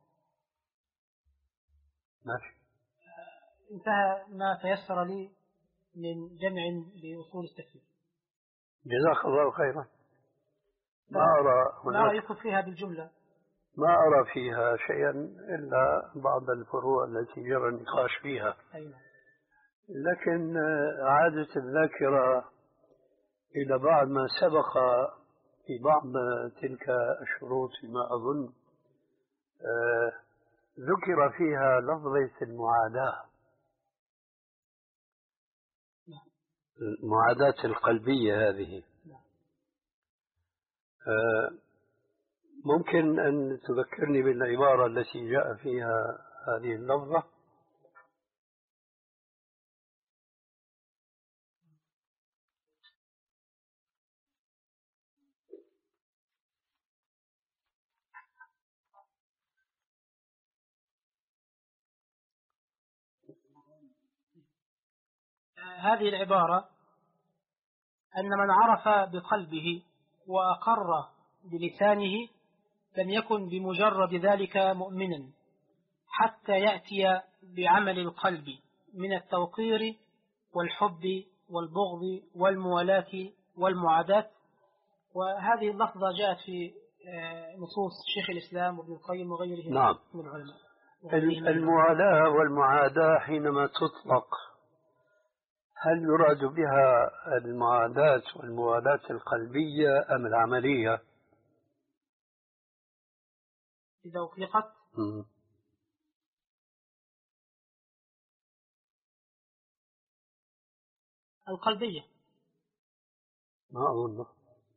ماشي. انتهى ما تيسر لي من جمع لأصول التكفير. جزاك الله خيرا. ما أرى ما رأيكم فيها بالجملة؟ ما أرى فيها شيئا إلا بعض الفروع التي جرى النقاش فيها. أيوة. لكن عادة الذاكرة إلى بعض ما سبق في بعض تلك الشروط فيما أظن آه ذكر فيها لفظة المعاداة، المعاداة القلبية هذه. آه ممكن أن تذكرني بالعبارة التي جاء فيها هذه اللفظة؟ هذه العبارة أن من عرف بقلبه وأقر بلسانه لم يكن بمجرد ذلك مؤمنا حتى يأتي بعمل القلب من التوقير والحب والبغض والموالاة والمعاداة. وهذه اللفظة جاءت في نصوص شيخ الإسلام وابن القيم وغيره نعم. من العلماء. الموالاة والمعاداة حينما تطلق هل يراد بها المعاداة والموالاة القلبية أم العملية؟ إذا أطلقت القلبية ما أظن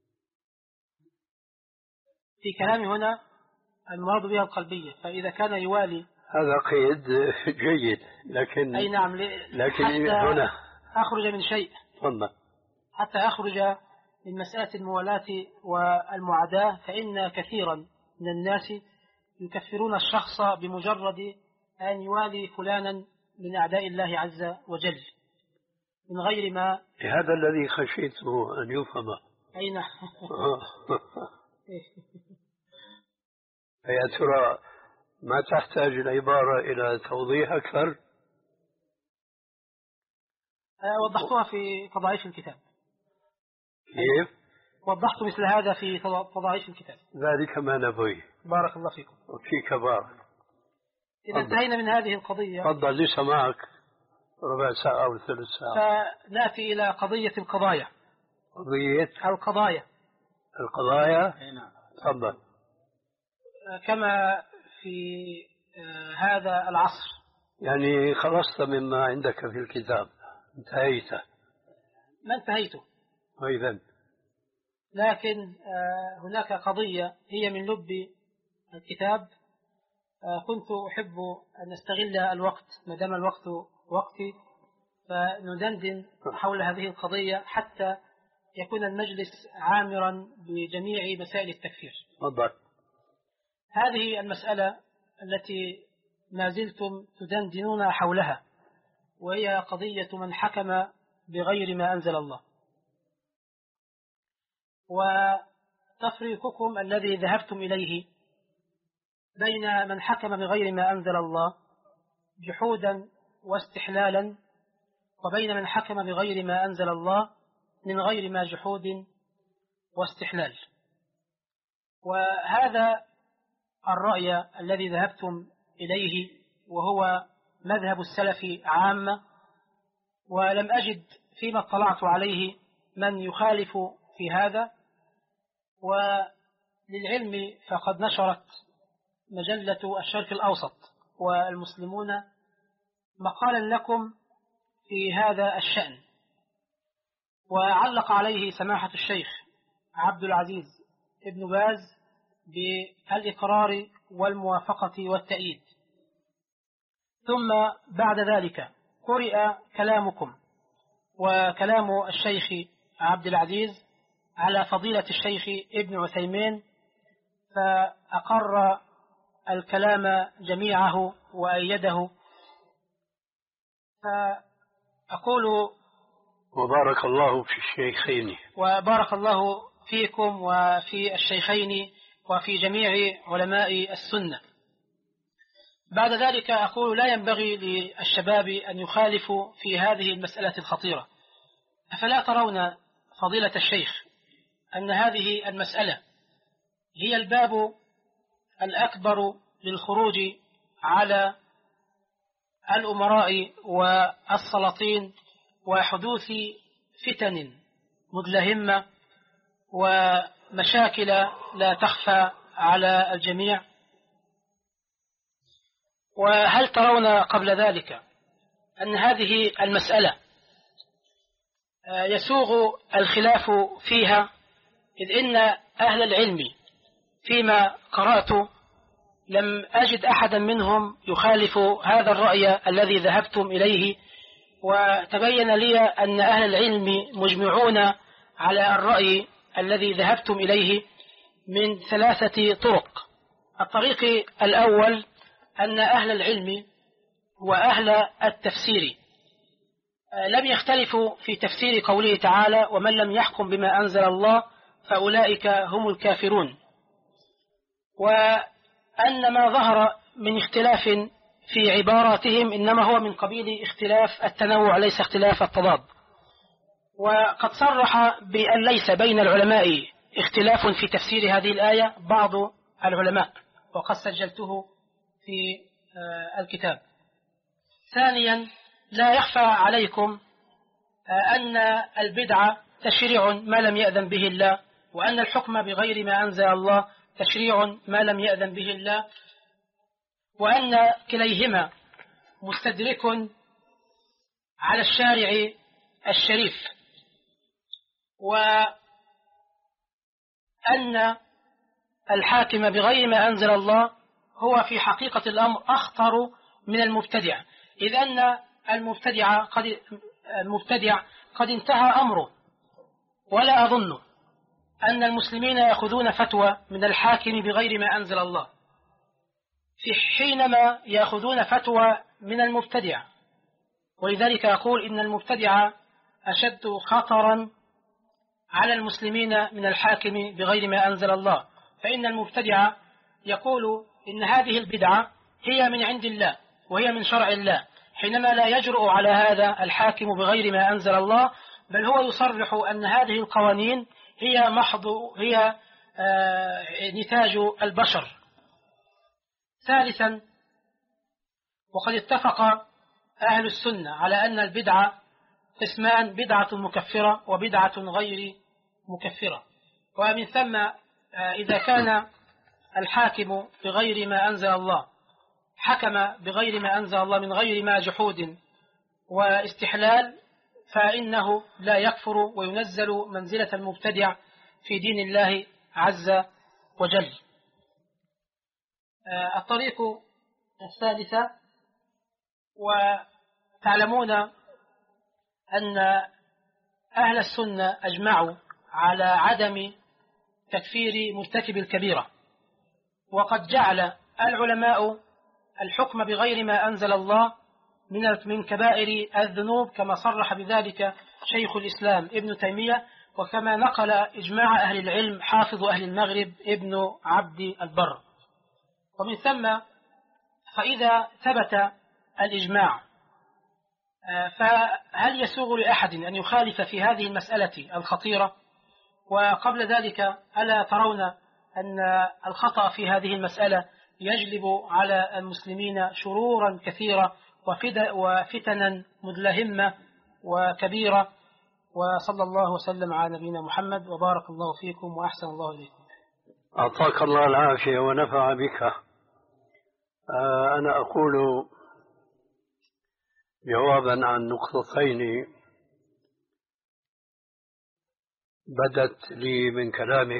في كلامي هنا المراد بها القلبية، فإذا كان يوالي هذا قيد جيد، لكن أي نعم لكن حتى هنا أخرج من شيء تفضل. حتى أخرج من مسألة الموالاة والمعاداة، فإن كثيرا من الناس يكفرون الشخص بمجرد أن يوالي فلانا من أعداء الله عز وجل من غير ما. هذا الذي خشيته أن يفهم. أي نعم. يا ترى ما تحتاج العبارة إلى توضيح أكثر؟ وضحتها في فضائف الكتاب. كيف؟ وضحت مثل هذا في فضائف الكتاب. ذلك ما نبغي. بارك الله فيكم. وفيك بارك. إذا انتهينا من هذه القضية. تفضل، لسه معك ربع ساعة أو ثلث ساعة. فنأتي إلى قضية القضايا. قضية القضايا. القضايا. أي نعم. تفضل. كما في هذا العصر. يعني خلصت مما عندك في الكتاب، انتهيت؟ ما انتهيته. إذن لكن هناك قضية هي من لب الكتاب، كنت أحب أن نستغل الوقت ما دام الوقت وقتي، فندندن حول هذه القضية حتى يكون المجلس عامرا بجميع مسائل التكفير. تفضل. هذه المسألة التي ما زلتم تدندنون حولها، وهي قضية من حكم بغير ما أنزل الله. وتفريقكم الذي ذهبتم إليه بين من حكم بغير ما أنزل الله جحودا واستحلالا، وبين من حكم بغير ما أنزل الله من غير ما جحود واستحلال. وهذا الرأي الذي ذهبتم إليه وهو مذهب السلف عامة، ولم أجد فيما اطلعت عليه من يخالف في هذا. وللعلم فقد نشرت مجلة الشرق الأوسط والمسلمون مقالا لكم في هذا الشأن، وعلق عليه سماحة الشيخ عبد العزيز ابن باز بالإقرار والموافقة والتأييد. ثم بعد ذلك قرئ كلامكم وكلام الشيخ عبد العزيز على فضيلة الشيخ ابن عثيمين، فأقر الكلام جميعه وأيده. فأقول وبارك الله في الشيخين. وبارك الله فيكم وفي الشيخين وفي جميع علماء السنة. بعد ذلك أقول لا ينبغي للشباب أن يخالفوا في هذه المسألة الخطيرة. أفلا ترون فضيلة الشيخ أن هذه المسألة هي الباب الأكبر للخروج على الأمراء والسلاطين وحدوث فتن مدلهمة ومشاكل لا تخفى على الجميع؟ وهل ترون قبل ذلك أن هذه المسألة يسوغ الخلاف فيها، إذ إن أهل العلم فيما قرأت لم أجد أحدا منهم يخالف هذا الرأي الذي ذهبتم إليه، وتبين لي أن أهل العلم مجمعون على الرأي الذي ذهبتم إليه من ثلاثة طرق. الطريق الأول أن أهل العلم وأهل التفسير لم يختلفوا في تفسير قوله تعالى: ومن لم يحكم بما أنزل الله فأولئك هم الكافرون، وأن ما ظهر من اختلاف في عباراتهم إنما هو من قبيل اختلاف التنوع ليس اختلاف التضاد. وقد صرح بأن ليس بين العلماء اختلاف في تفسير هذه الآية بعض العلماء، وقد سجلته في الكتاب. ثانيا، لا يخفى عليكم أن البدعة تشريع ما لم يأذن به الله، وأن الحكم بغير ما أنزل الله تشريع ما لم يأذن به الله، وأن كليهما مستدرك على الشارع الشريف، وأن الحاكم بغير ما أنزل الله هو في حقيقة الأمر أخطر من المبتدع، إذ أن المبتدع قد, المبتدع قد انتهى أمره، ولا أظن أن المسلمين يأخذون فتوى من الحاكم بغير ما أنزل الله في حينما يأخذون فتوى من المبتدع. ولذلك أقول إن المبتدع أشد خطرا على المسلمين من الحاكم بغير ما أنزل الله، فإن المبتدع يقول إن هذه البدعة هي من عند الله وهي من شرع الله، حينما لا يجرؤ على هذا الحاكم بغير ما أنزل الله، بل هو يصرح أن هذه القوانين هي محض هي آه نتاج البشر. ثالثا، وقد اتفق أهل السنة على أن البدعة قسمان: بدعة مكفرة وبدعة غير مكفرة. ومن ثم آه إذا كان الحاكم بغير ما أنزل الله حكم بغير ما أنزل الله من غير ما جحود واستحلال، فإنه لا يكفر وينزل منزلة المبتدع في دين الله عز وجل. الطريق الثالثة، وتعلمون أن أهل السنة أجمعوا على عدم تكفير مرتكب الكبيرة، وقد جعل العلماء الحكم بغير ما أنزل الله من من كبائر الذنوب، كما صرح بذلك شيخ الإسلام ابن تيمية، وكما نقل إجماع أهل العلم حافظ أهل المغرب ابن عبد البر. ومن ثم فإذا ثبت الإجماع فهل يسوغ لأحد أن يخالف في هذه المسألة الخطيرة؟ وقبل ذلك ألا ترون أن الخطأ في هذه المسألة يجلب على المسلمين شرورا كثيرة وفتنا مدلهمة وكبيرة؟ وصلى الله وسلم على نبينا محمد، وبارك الله فيكم وأحسن الله إليكم. أعطاك الله العافية ونفع بك. أنا أقول جوابا عن نقطتين بدت لي من كلامك.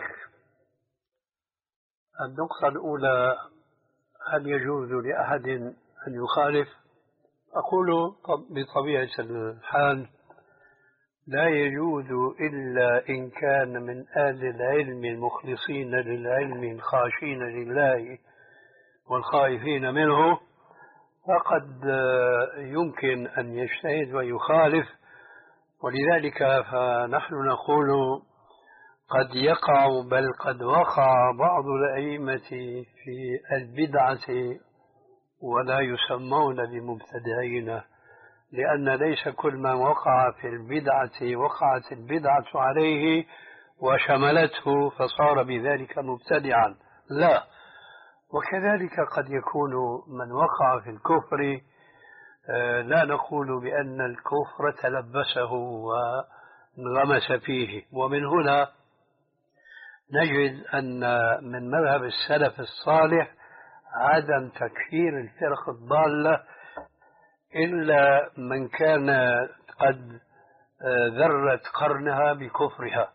النقطة الأولى: هل يجوز لأحد أن يخالف؟ أقول بطبيعة الحال لا يجوز إلا إن كان من أهل العلم المخلصين للعلم الخاشين لله والخائفين منه، فقد يمكن أن يجتهد ويخالف ولذلك فنحن نقول قد يقع بل قد وقع بعض الأئمة في البدعة ولا يسمون بمبتدعين، لأن ليس كل من وقع في البدعة وقعت البدعة عليه وشملته فصار بذلك مبتدعا، لا. وكذلك قد يكون من وقع في الكفر لا نقول بأن الكفر تلبسه وانغمس فيه. ومن هنا نجد أن من مذهب السلف الصالح عدم تكفير الفرق الضالة إلا من كان قد ذرت قرنها بكفرها.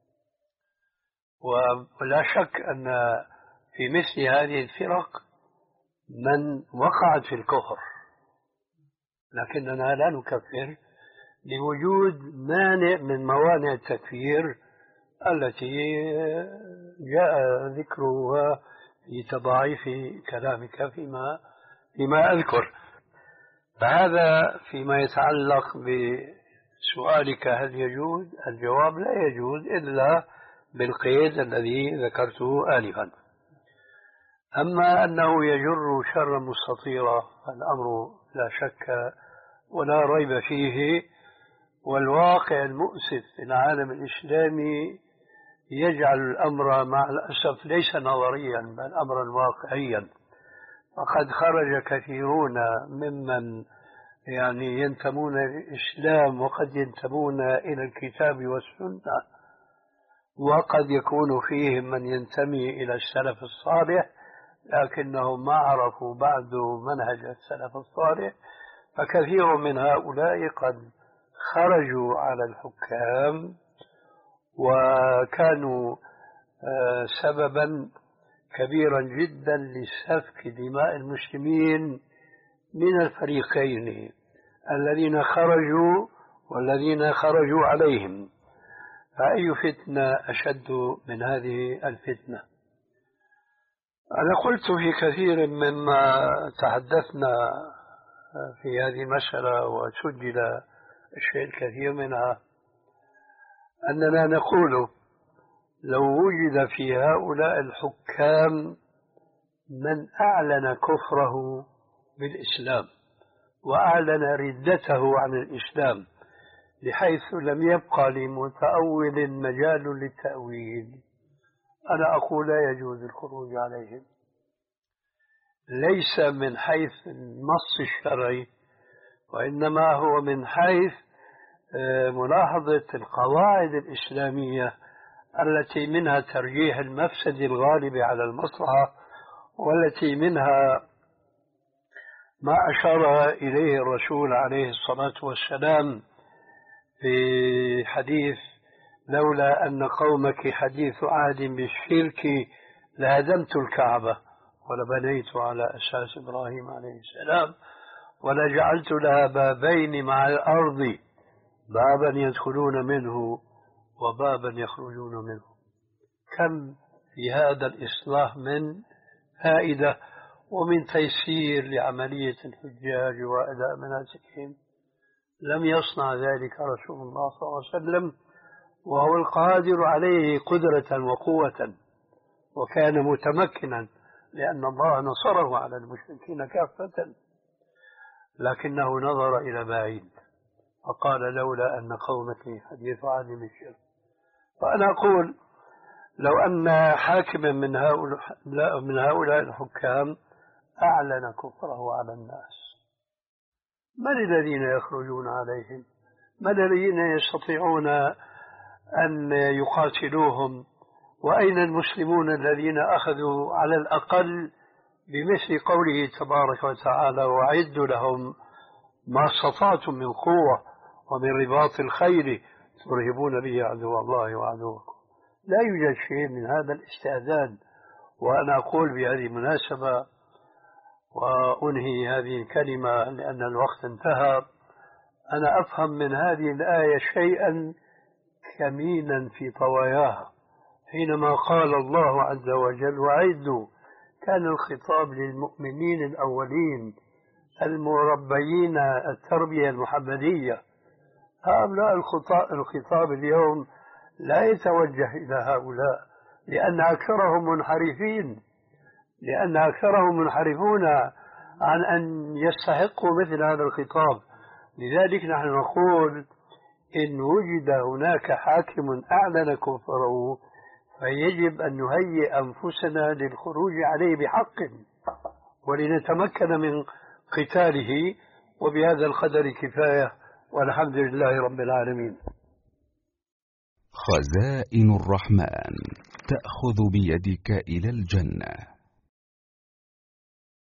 ولا شك أن في مثل هذه الفرق من وقعت في الكفر، لكننا لا نكفر لوجود مانع من موانع التكفير التي جاء ذكرها في تضاعيف كلامك فيما فيما أذكر. فهذا فيما يتعلق بسؤالك هل يجوز، الجواب لا يجوز إلا بالقيد الذي ذكرته آنفا. أما أنه يجر شر مستطيرا الأمر لا شك ولا ريب فيه، والواقع المؤسف في العالم الإسلامي يجعل الأمر مع الأسف ليس نظريا بل أمرا واقعيا. وقد خرج كثيرون ممن يعني ينتمون للإسلام وقد ينتمون إلى الكتاب والسنة، وقد يكون فيهم من ينتمي إلى السلف الصالح لكنهم ما عرفوا بعد منهج السلف الصالح، فكثير من هؤلاء قد خرجوا على الحكام وكانوا سببا كبيرا جدا لسفك دماء المسلمين من الفريقين الذين خرجوا والذين خرجوا عليهم. فأي فتنة أشد من هذه الفتنة؟ أنا قلت في كثير مما تحدثنا في هذه المسألة وسجل الشيء الكثير منها أننا نقول لو وجد في هؤلاء الحكام من أعلن كفره بالإسلام وأعلن ردته عن الإسلام بحيث لم يبقى لمتأول مجال للتأويل، أنا أقول لا يجوز الخروج عليهم، ليس من حيث النص الشرعي وإنما هو من حيث ملاحظة القواعد الإسلامية التي منها ترجيح المفسد الغالب على المصلحة، والتي منها ما أشار إليه الرسول عليه الصلاة والسلام في حديث لولا أن قومك حديث عهد بالشرك لهدمت الكعبة ولبنيت على أساس إبراهيم عليه السلام ولجعلت لها بابين مع الأرض بابا يدخلون منه وبابا يخرجون منه. كم في هذا الإصلاح من فائدة ومن تيسير لعملية الحجاج وأداء مناسكهم. لم يصنع ذلك رسول الله صلى الله عليه وسلم وهو القادر عليه قدرة وقوة، وكان متمكنا لأن الله نصره على المشركين كافة، لكنه نظر إلى بعيد فقال لولا أن قومك حديث عهد بالشرك. فأنا أقول لو أن حاكما من هؤلاء من هؤلاء الحكام أعلن كفره على الناس، من الذين يخرجون عليهم؟ من الذين يستطيعون أن يقاتلوهم؟ وأين المسلمون الذين أخذوا على الأقل بمثل قوله تبارك وتعالى وأعدوا لهم ما استطعتم من قوة ومن رباط الخيل ترهبون به عدو الله وعدوكم؟ لا يوجد شيء من هذا الاستعداد. وأنا أقول بهذه المناسبة وأنهي هذه الكلمة لأن الوقت انتهى، أنا أفهم من هذه الآية شيئا كمينا في طواياها حينما قال الله عز وجل وأعدوا، كان الخطاب للمؤمنين الأولين المربيين التربية المحمدية هؤلاء الخطاب, الخطاب اليوم لا يتوجه إلى هؤلاء، لأن أكثرهم منحرفين، لأن أكثرهم منحرفون عن أن يستحقوا مثل هذا الخطاب. لذلك نحن نقول إن وجد هناك حاكم أعلن كفره فيجب أن نهيئ أنفسنا للخروج عليه بحق ولنتمكن من قتاله. وبهذا القدر كفاية، والحمد لله رب العالمين. خزائن الرحمن تأخذ بيدك إلى الجنة.